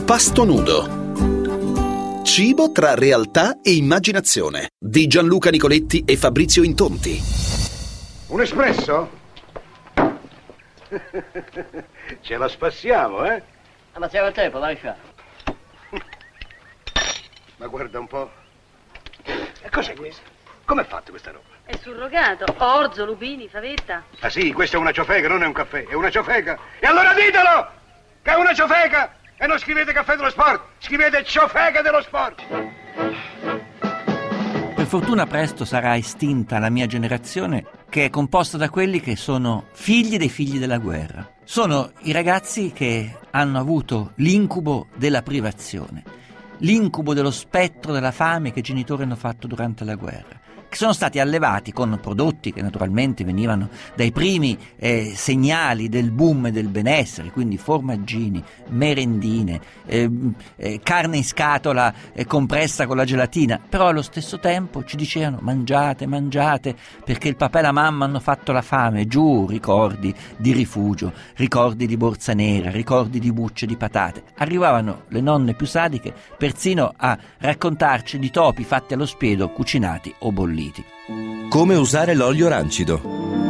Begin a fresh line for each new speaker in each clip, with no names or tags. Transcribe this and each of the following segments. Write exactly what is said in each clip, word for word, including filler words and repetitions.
Pasto nudo. Cibo tra realtà e immaginazione di Gianluca Nicoletti e Fabrizio Intonti.
Un espresso? Ce la spassiamo, eh?
Ma siamo a tempo, lascia.
Ma guarda un po'. E cos'è questo? Come è fatto questa roba?
È surrogato. Orzo, lupini, favetta.
Ah sì, questa è una ciofeca, non è un caffè, è una ciofeca. E allora ditelo! Che è una ciofeca! E non scrivete caffè dello sport, scrivete ciofeca dello sport!
Per fortuna presto sarà estinta la mia generazione, che è composta da quelli che sono figli dei figli della guerra. Sono i ragazzi che hanno avuto l'incubo della privazione, l'incubo dello spettro della fame che i genitori hanno fatto durante la guerra, che sono stati allevati con prodotti che naturalmente venivano dai primi eh, segnali del boom e del benessere, quindi formaggini, merendine, eh, eh, carne in scatola eh, compressa con la gelatina, però allo stesso tempo ci dicevano mangiate, mangiate, perché il papà e la mamma hanno fatto la fame. Giù, ricordi di rifugio, ricordi di borsa nera, ricordi di bucce di patate. Arrivavano le nonne più sadiche persino a raccontarci di topi fatti allo spiedo, cucinati o bolliti.
Come usare l'olio rancido.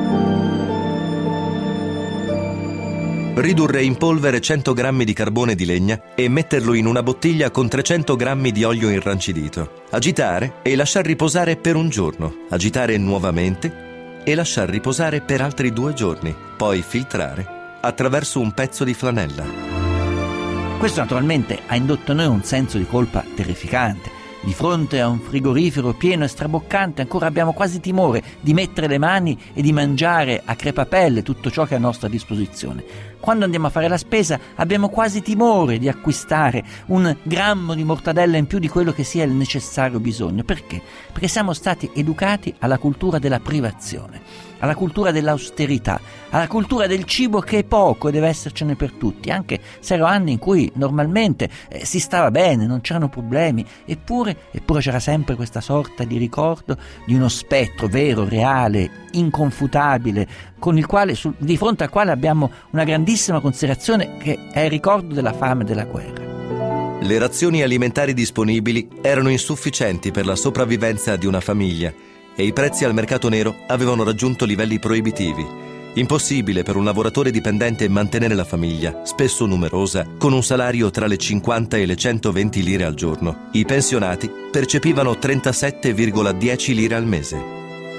Ridurre in polvere cento grammi di carbone di legna e metterlo in una bottiglia con trecento grammi di olio irrancidito. Agitare e lasciar riposare per un giorno. Agitare nuovamente e lasciar riposare per altri due giorni. Poi filtrare attraverso un pezzo di flanella.
Questo naturalmente ha indotto in noi un senso di colpa terrificante. Di fronte a un frigorifero pieno e straboccante ancora abbiamo quasi timore di mettere le mani e di mangiare a crepapelle tutto ciò che è a nostra disposizione. Quando andiamo a fare la spesa abbiamo quasi timore di acquistare un grammo di mortadella in più di quello che sia il necessario bisogno. Perché? Perché siamo stati educati alla cultura della privazione, alla cultura dell'austerità, alla cultura del cibo che è poco e deve essercene per tutti, anche se erano anni in cui normalmente eh, si stava bene, non c'erano problemi, eppure, eppure c'era sempre questa sorta di ricordo di uno spettro vero, reale, inconfutabile, con il quale, su, di fronte al quale abbiamo una grandissima considerazione, che è il ricordo della fame e della guerra.
Le razioni alimentari disponibili erano insufficienti per la sopravvivenza di una famiglia e i prezzi al mercato nero avevano raggiunto livelli proibitivi. Impossibile per un lavoratore dipendente mantenere la famiglia, spesso numerosa, con un salario tra le cinquanta e le centoventi lire al giorno. I pensionati percepivano trentasette virgola dieci lire al mese.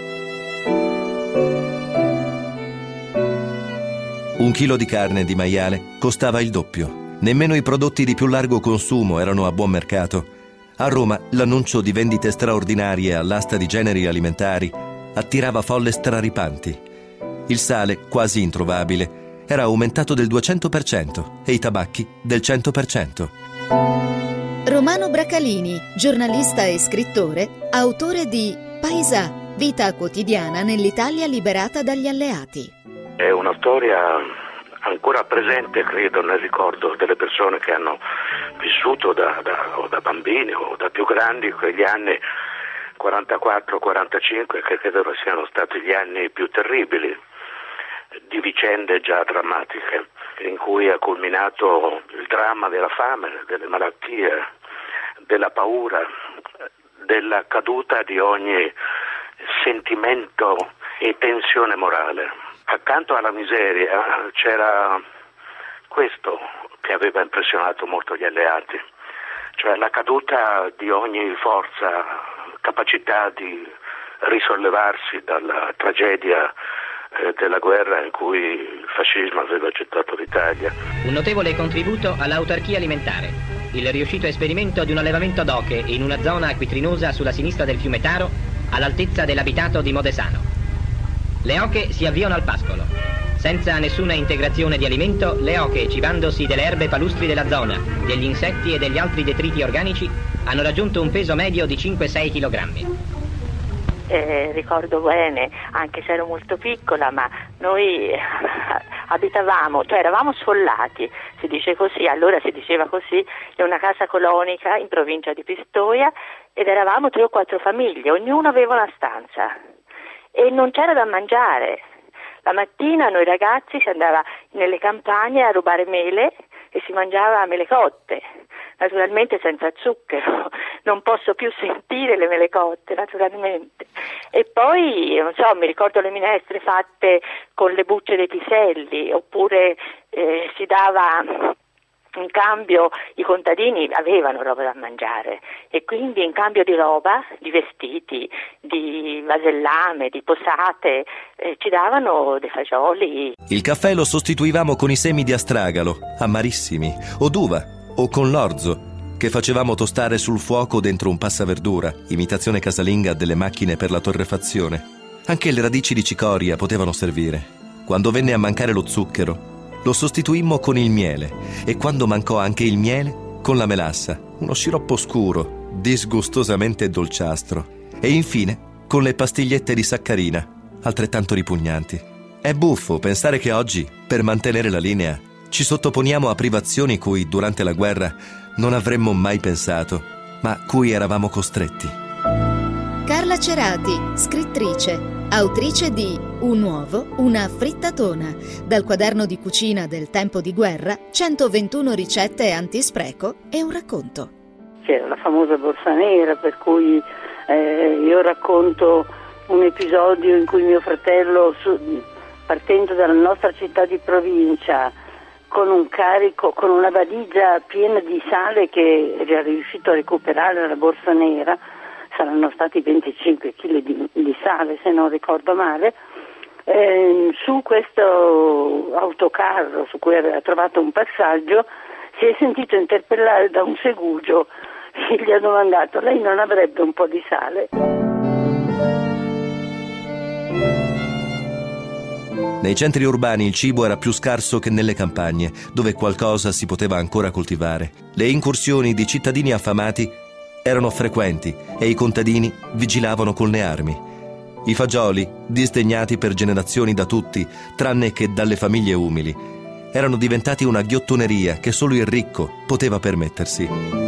Un chilo di carne di maiale costava il doppio. Nemmeno i prodotti di più largo consumo erano a buon mercato. A Roma l'annuncio di vendite straordinarie all'asta di generi alimentari attirava folle straripanti. Il sale, quasi introvabile, era aumentato del duecento per cento e i tabacchi del cento per cento.
Romano Bracalini, giornalista e scrittore, autore di Paesà, vita quotidiana nell'Italia liberata dagli alleati.
È una storia ancora presente, credo, nel ricordo delle persone che hanno vissuto da, da, o da bambini o da più grandi quegli anni quarantaquattro quarantacinque, che credo siano stati gli anni più terribili di vicende già drammatiche, in cui è culminato il dramma della fame, delle malattie, della paura, della caduta di ogni sentimento e tensione morale. Accanto alla miseria c'era questo che aveva impressionato molto gli alleati, cioè la caduta di ogni forza, capacità di risollevarsi dalla tragedia eh, della guerra in cui il fascismo aveva gettato l'Italia.
Un notevole contributo all'autarchia alimentare, il riuscito esperimento di un allevamento d'oche in una zona acquitrinosa sulla sinistra del fiume Taro, all'altezza dell'abitato di Modesano. Le oche si avviano al pascolo. Senza nessuna integrazione di alimento, le oche, cibandosi delle erbe palustri della zona, degli insetti e degli altri detriti organici, hanno raggiunto un peso medio di cinque sei chilogrammi.
Eh, ricordo bene, anche se ero molto piccola, ma noi abitavamo, cioè eravamo sfollati, si dice così, allora si diceva così, in una casa colonica in provincia di Pistoia, ed eravamo tre o quattro famiglie, ognuno aveva una stanza. E non c'era da mangiare. La mattina noi ragazzi si andava nelle campagne a rubare mele e si mangiava mele cotte. naturalmente senza zucchero, non posso più sentire le mele cotte, naturalmente. E poi, non so, mi ricordo le minestre fatte con le bucce dei piselli, oppure eh, si dava... In cambio i contadini avevano roba da mangiare e quindi in cambio di roba, di vestiti, di vasellame, di posate, eh, ci davano dei fagioli.
Il caffè lo sostituivamo con i semi di astragalo, amarissimi, o d'uva, o con l'orzo, che facevamo tostare sul fuoco dentro un passaverdura, imitazione casalinga delle macchine per la torrefazione. Anche le radici di cicoria potevano servire. Quando venne a mancare lo zucchero, lo sostituimmo con il miele e quando mancò anche il miele, con la melassa, uno sciroppo scuro, disgustosamente dolciastro, e infine con le pastigliette di saccarina, altrettanto ripugnanti. È buffo pensare che oggi, per mantenere la linea, ci sottoponiamo a privazioni cui durante la guerra non avremmo mai pensato, ma cui eravamo costretti.
Carla Cerati, scrittrice, autrice di Un uovo, una frittatona, dal quaderno di cucina del tempo di guerra, centoventuno ricette antispreco e un racconto.
C'era la famosa borsa nera, per cui eh, io racconto un episodio in cui mio fratello, su, partendo dalla nostra città di provincia, con un carico, con una valigia piena di sale che era riuscito a recuperare la borsa nera, saranno stati venticinque chili di, di sale se non ricordo male, eh, su questo autocarro su cui aveva trovato un passaggio si è sentito interpellare da un segugio che gli ha domandato: lei non avrebbe un po' di sale?
Nei centri urbani il cibo era più scarso che nelle campagne, dove qualcosa si poteva ancora coltivare. Le incursioni di cittadini affamati erano frequenti e i contadini vigilavano con le armi. I fagioli, disdegnati per generazioni da tutti, tranne che dalle famiglie umili, erano diventati una ghiottoneria che solo il ricco poteva permettersi.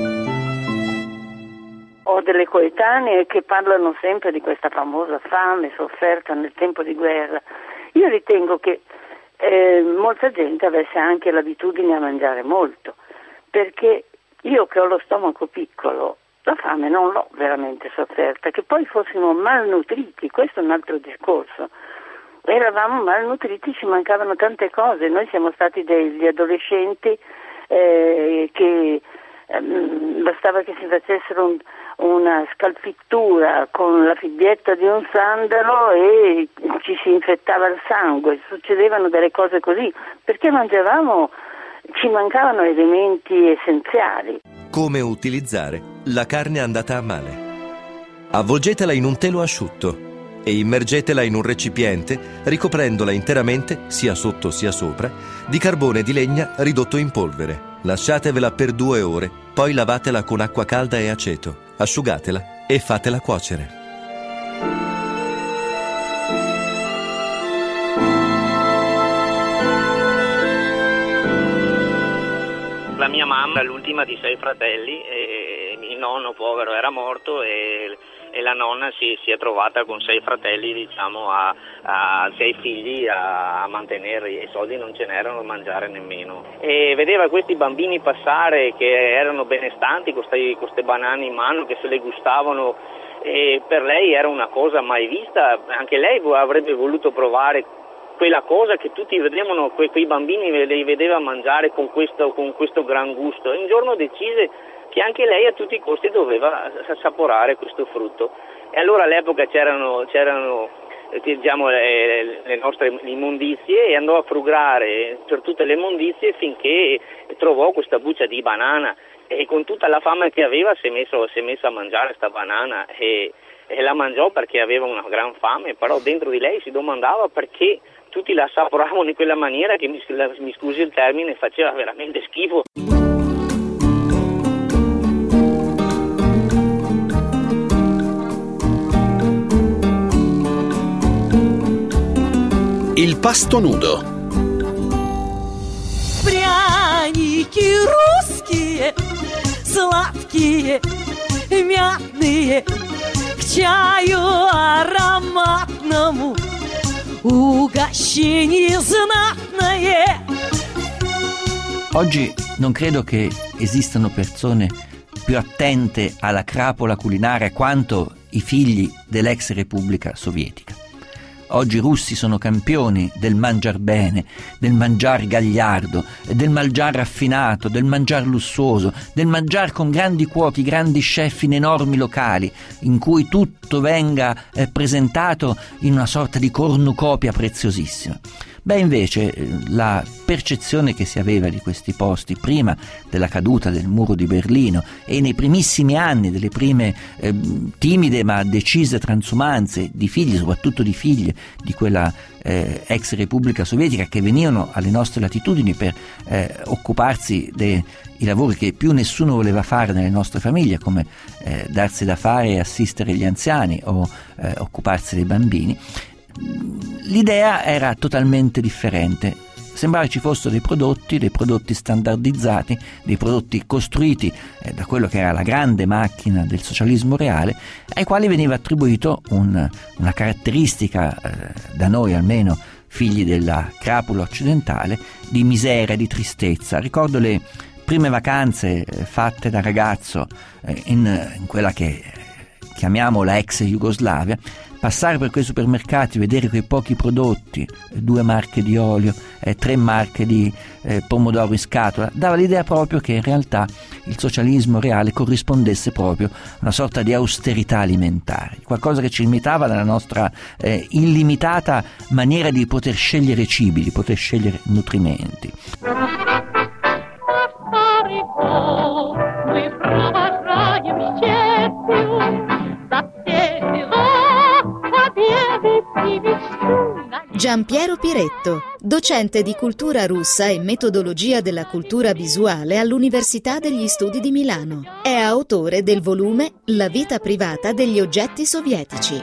Ho delle coetanee che parlano sempre di questa famosa fame sofferta nel tempo di guerra. Io ritengo che eh, molta gente avesse anche l'abitudine a mangiare molto, perché io che ho lo stomaco piccolo, la fame non l'ho veramente sofferta. Che poi fossimo malnutriti, questo è un altro discorso. Eravamo malnutriti, ci mancavano tante cose. Noi siamo stati degli adolescenti eh, che ehm, bastava che si facessero un, una scalfittura con la fibbietta di un sandalo e ci si infettava il sangue. Succedevano delle cose così, perché mangiavamo, ci mancavano elementi essenziali.
Come utilizzare la carne andata a male. Avvolgetela in un telo asciutto e immergetela in un recipiente ricoprendola interamente, sia sotto sia sopra, di carbone di legna ridotto in polvere. Lasciatevela per due ore, poi lavatela con acqua calda e aceto, asciugatela e fatela cuocere.
La mia mamma è l'ultima di sei fratelli e il nonno povero era morto e, e la nonna si, si è trovata con sei fratelli, diciamo, a, a sei figli a, a mantenerli, e i soldi non ce n'erano a mangiare nemmeno. E vedeva questi bambini passare che erano benestanti con queste banane in mano, che se le gustavano, e per lei era una cosa mai vista. Anche lei avrebbe voluto provare quella cosa che tutti vedevano, que, quei bambini li vedeva mangiare con questo, con questo gran gusto, e un giorno decise che anche lei a tutti i costi doveva assaporare questo frutto. E allora all'epoca c'erano, c'erano diciamo, le, le nostre immondizie, e andò a frugare per tutte le immondizie finché trovò questa buccia di banana, e con tutta la fame che aveva si è messo, si è messo a mangiare questa banana e, e la mangiò perché aveva una gran fame, però dentro di lei si domandava perché tutti la assaporavano in quella maniera che, mi, mi scusi il termine, faceva veramente schifo.
Il pasto nudo.
Пряники русские, сладкие, мятные, к чаю ароматному, угощение знатное.
Oggi non credo che esistano persone più attente alla crapola culinaria quanto i figli dell'ex Repubblica Sovietica. Oggi i russi sono campioni del mangiar bene, del mangiar gagliardo, del mangiar raffinato, del mangiar lussuoso, del mangiar con grandi cuochi, grandi chef in enormi locali, in cui tutto venga eh, presentato in una sorta di cornucopia preziosissima. Beh, invece, la percezione che si aveva di questi posti prima della caduta del muro di Berlino e nei primissimi anni delle prime eh, timide ma decise transumanze di figli, soprattutto di figlie di quella eh, ex Repubblica Sovietica, che venivano alle nostre latitudini per eh, occuparsi dei lavori che più nessuno voleva fare nelle nostre famiglie, come eh, darsi da fare e assistere gli anziani o eh, occuparsi dei bambini. L'idea era totalmente differente. Sembrava ci fossero dei prodotti, dei prodotti standardizzati, dei prodotti costruiti eh, da quello che era la grande macchina del socialismo reale, ai quali veniva attribuito un, una caratteristica, eh, da noi almeno figli della crapola occidentale, di miseria, di tristezza. Ricordo le prime vacanze eh, fatte da ragazzo eh, in, in quella che chiamiamo la ex Jugoslavia. Passare per quei supermercati, vedere quei pochi prodotti, due marche di olio, eh, tre marche di eh, pomodoro in scatola, dava l'idea proprio che in realtà il socialismo reale corrispondesse proprio a una sorta di austerità alimentare, qualcosa che ci limitava dalla nostra eh, illimitata maniera di poter scegliere cibi, di poter scegliere nutrimenti.
Giampiero Piretto, docente di cultura russa e metodologia della cultura visuale all'Università degli Studi di Milano. È autore del volume La vita privata degli oggetti sovietici.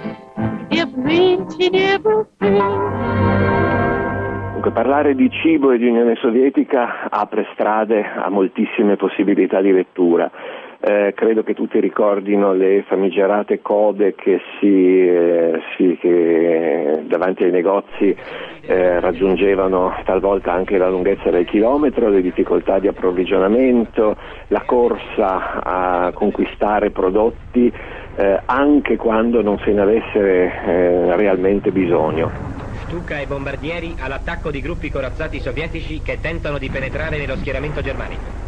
Dunque, parlare di cibo e di Unione Sovietica apre strade a moltissime possibilità di lettura. Eh, credo che tutti ricordino le famigerate code che si, eh, si che davanti ai negozi eh, raggiungevano talvolta anche la lunghezza del chilometro, le difficoltà di approvvigionamento, la corsa a conquistare prodotti eh, anche quando non se ne avesse eh, realmente bisogno.
Stuka e bombardieri all'attacco di gruppi corazzati sovietici che tentano di penetrare nello schieramento germanico.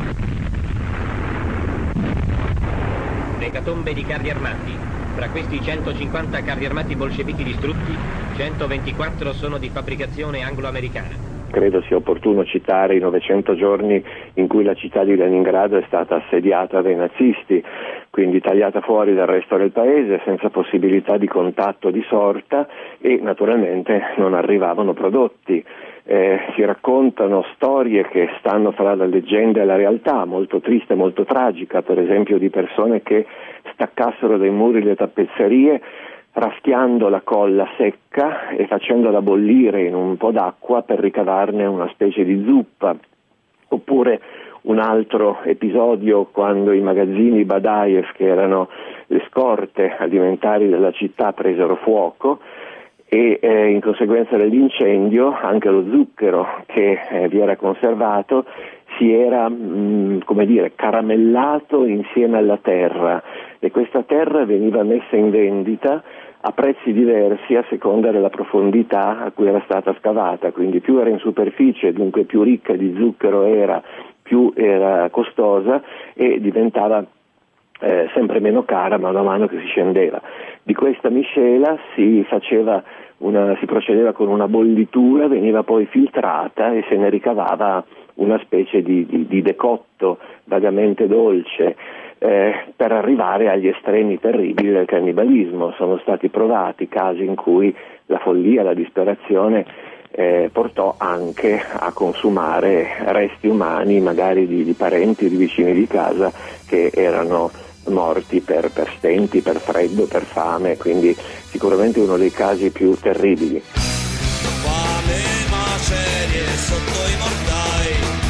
Ecatombe di carri armati. Fra questi centocinquanta carri armati bolscevichi distrutti, centoventiquattro sono di fabbricazione anglo-americana.
Credo sia opportuno citare i novecento giorni in cui la città di Leningrado è stata assediata dai nazisti, quindi tagliata fuori dal resto del paese, senza possibilità di contatto di sorta, e naturalmente non arrivavano prodotti. Eh, si raccontano storie che stanno fra la leggenda e la realtà, molto triste e molto tragica, per esempio di persone che staccassero dai muri le tappezzerie raschiando la colla secca e facendola bollire in un po' d'acqua per ricavarne una specie di zuppa. Oppure un altro episodio quando i magazzini Badaev, che erano le scorte alimentari della città, presero fuoco e eh, in conseguenza dell'incendio anche lo zucchero che eh, vi era conservato si era mh, come dire caramellato insieme alla terra, e questa terra veniva messa in vendita a prezzi diversi a seconda della profondità a cui era stata scavata, quindi più era in superficie, dunque più ricca di zucchero era, più era costosa e diventava Eh, sempre meno cara mano a mano che si scendeva. Di questa miscela si faceva una, si procedeva con una bollitura, veniva poi filtrata e se ne ricavava una specie di, di, di decotto vagamente dolce, eh, per arrivare agli estremi terribili del cannibalismo. Sono stati provati casi in cui la follia, la disperazione eh, portò anche a consumare resti umani, magari di, di parenti o di vicini di casa che erano morti per, per stenti, per freddo, per fame, quindi sicuramente uno dei casi più terribili.
Fame, macerie sotto i mortai,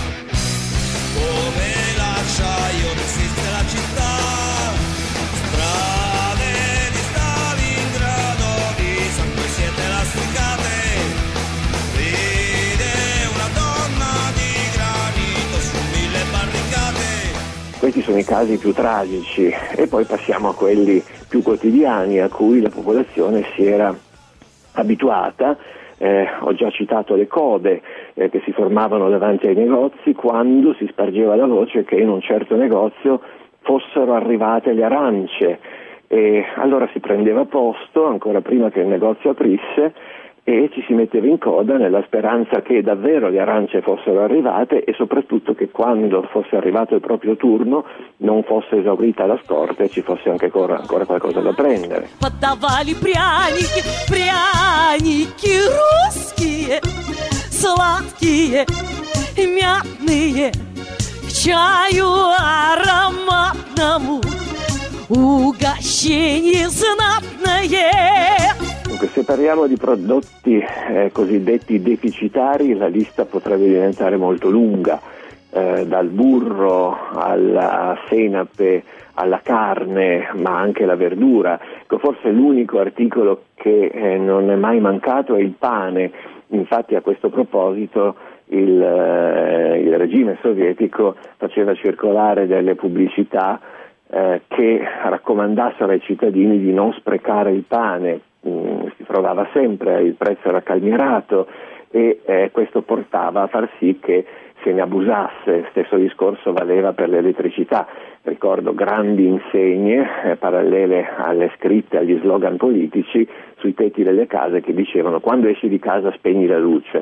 come l'acciaio resiste la città, strade di Stalingrado di sangue siete lasticate, vede una donna di granito
alcuni casi più tragici, e poi passiamo a quelli più quotidiani a cui la popolazione si era abituata. Eh, ho già citato le code eh, che si formavano davanti ai negozi quando si spargeva la voce che in un certo negozio fossero arrivate le arance, e allora si prendeva posto ancora prima che il negozio aprisse e ci si metteva in coda nella speranza che davvero le arance fossero arrivate e soprattutto che quando fosse arrivato il proprio turno non fosse esaurita la scorta e ci fosse anche ancora, ancora qualcosa da prendere.
Подавали пряники, пряники русские, сладкие, мятные, к чаю ароматному, угощение знатное.
Dunque, se parliamo di prodotti eh, cosiddetti deficitari, la lista potrebbe diventare molto lunga, eh, dal burro alla senape alla carne, ma anche la verdura. Ecco, forse l'unico articolo che eh, non è mai mancato è il pane. Infatti a questo proposito il, eh, il regime sovietico faceva circolare delle pubblicità eh, che raccomandassero ai cittadini di non sprecare il pane. Mm, si trovava sempre, il prezzo era calmierato e eh, questo portava a far sì che se ne abusasse. Stesso discorso valeva per l'elettricità. Ricordo grandi insegne eh, parallele alle scritte, agli slogan politici sui tetti delle case che dicevano: quando esci di casa spegni la luce.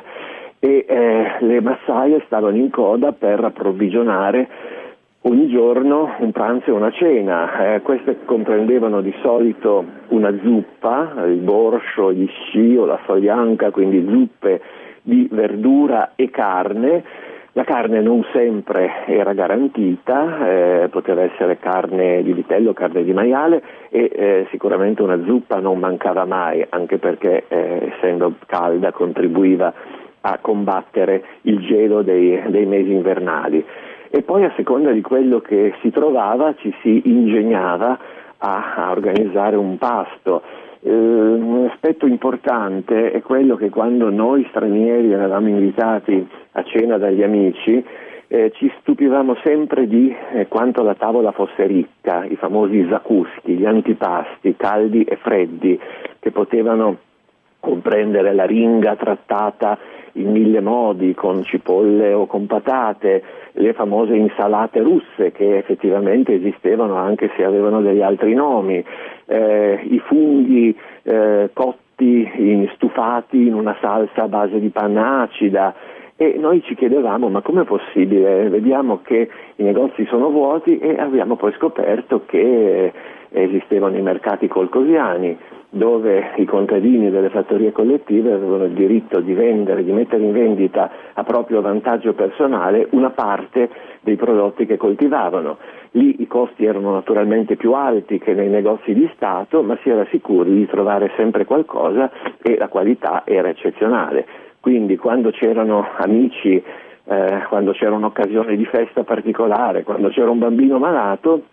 E eh, le massaie stavano in coda per approvvigionare ogni giorno un pranzo e una cena. Eh, queste comprendevano di solito una zuppa, il borscio, gli sci o la soljanka, quindi zuppe di verdura e carne. La carne non sempre era garantita, eh, poteva essere carne di vitello, carne di maiale e eh, sicuramente una zuppa non mancava mai, anche perché eh, essendo calda contribuiva a combattere il gelo dei, dei mesi invernali. E poi a seconda di quello che si trovava ci si ingegnava a, a organizzare un pasto. Eh, un aspetto importante è quello che quando noi stranieri eravamo invitati a cena dagli amici eh, ci stupivamo sempre di eh, quanto la tavola fosse ricca, i famosi zakuski, gli antipasti caldi e freddi che potevano comprendere la ringa trattata in mille modi, con cipolle o con patate, le famose insalate russe che effettivamente esistevano anche se avevano degli altri nomi, eh, i funghi eh, cotti, in, stufati in una salsa a base di panna acida. E noi ci chiedevamo: ma com'è possibile? Vediamo che i negozi sono vuoti, e abbiamo poi scoperto che esistevano i mercati colcosiani, dove i contadini delle fattorie collettive avevano il diritto di vendere, di mettere in vendita a proprio vantaggio personale una parte dei prodotti che coltivavano. Lì i costi erano naturalmente più alti che nei negozi di Stato, ma si era sicuri di trovare sempre qualcosa e la qualità era eccezionale. Quindi quando c'erano amici, eh, quando c'era un'occasione di festa particolare, quando c'era un bambino malato,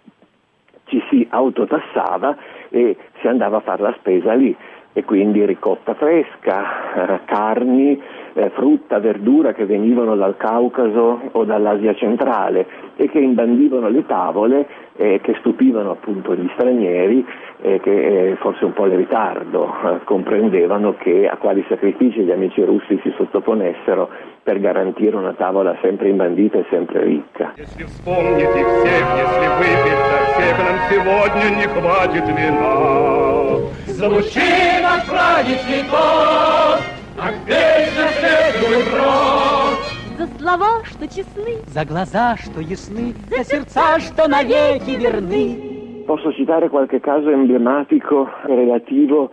ci si autotassava e si andava a fare la spesa lì, e quindi ricotta fresca, eh, carni, eh, frutta, verdura che venivano dal Caucaso o dall'Asia centrale e che imbandivano le tavole, eh, che stupivano appunto gli stranieri, eh, che eh, forse un po' in ritardo eh, comprendevano che a quali sacrifici gli amici russi si sottoponessero per garantire una tavola sempre imbandita e sempre ricca.
Если вспомнить их всех, если выпить за всех, нам сегодня не хватит вина. За мужчин отправить цветов, а вечно следует рот.
За слова, что честны,
за глаза, что ясны, за сердца, что навеки верны.
Posso citare qualche caso emblematico relativo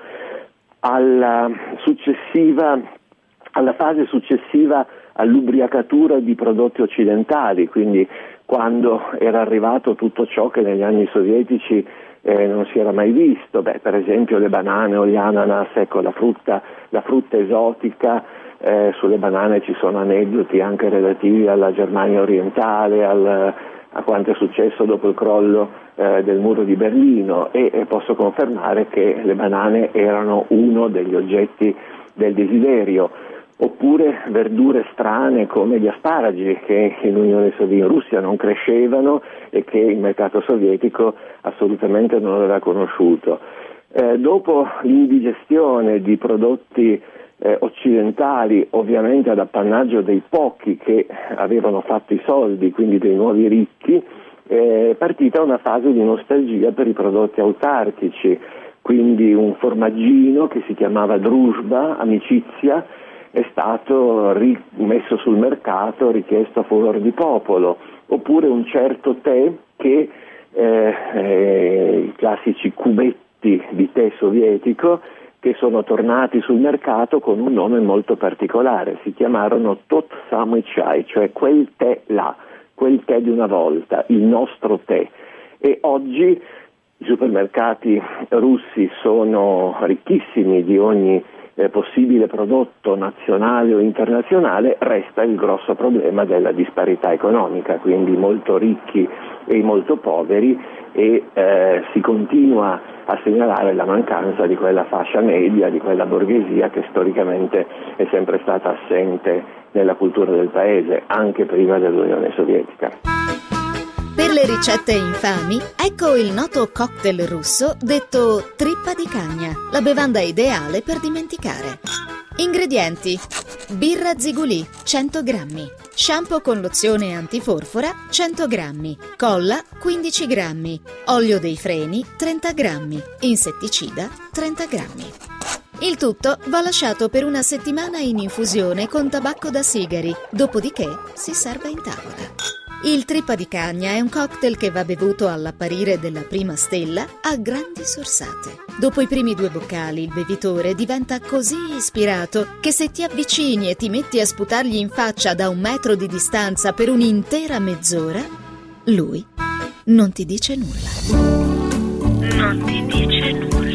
alla successiva, alla fase successiva all'ubriacatura di prodotti occidentali, quindi quando era arrivato tutto ciò che negli anni sovietici eh, non si era mai visto. Beh, per esempio le banane o gli ananas, ecco, la frutta, la frutta esotica. Eh, sulle banane ci sono aneddoti anche relativi alla Germania orientale, al, a quanto è successo dopo il crollo eh, del muro di Berlino, e, e posso confermare che le banane erano uno degli oggetti del desiderio. oppure verdure strane come gli asparagi che in Unione Sovietica, in Russia non crescevano e che il mercato sovietico assolutamente non aveva conosciuto. Eh, dopo l'indigestione di prodotti eh, occidentali, ovviamente ad appannaggio dei pochi che avevano fatto i soldi, quindi dei nuovi ricchi, è partita una fase di nostalgia per i prodotti autarchici, quindi un formaggino che si chiamava Druzhba, amicizia, è stato rimesso sul mercato, richiesto a favore di popolo, oppure un certo tè che eh, eh, i classici cubetti di tè sovietico che sono tornati sul mercato con un nome molto particolare, si chiamarono Tot Samый Chai, cioè quel tè là, quel tè di una volta, il nostro tè. E oggi i supermercati russi sono ricchissimi di ogni eh, possibile prodotto nazionale o internazionale, resta il grosso problema della disparità economica, quindi molto ricchi e molto poveri, e eh, si continua a segnalare la mancanza di quella fascia media, di quella borghesia che storicamente è sempre stata assente nella cultura del paese, anche prima dell'Unione Sovietica.
Per le ricette infami, ecco il noto cocktail russo detto trippa di cagna, la bevanda ideale per dimenticare. Ingredienti: birra Zigulì cento grammi, shampoo con lozione antiforfora cento grammi, colla quindici grammi, olio dei freni trenta grammi, insetticida trenta grammi. Il tutto va lasciato per una settimana in infusione con tabacco da sigari, dopodiché si serve in tavola. Il trippa di cagna è un cocktail che va bevuto all'apparire della prima stella a grandi sorsate. Dopo i primi due boccali il bevitore diventa così ispirato che se ti avvicini e ti metti a sputargli in faccia da un metro di distanza per un'intera mezz'ora, lui non ti dice nulla. Non ti dice nulla.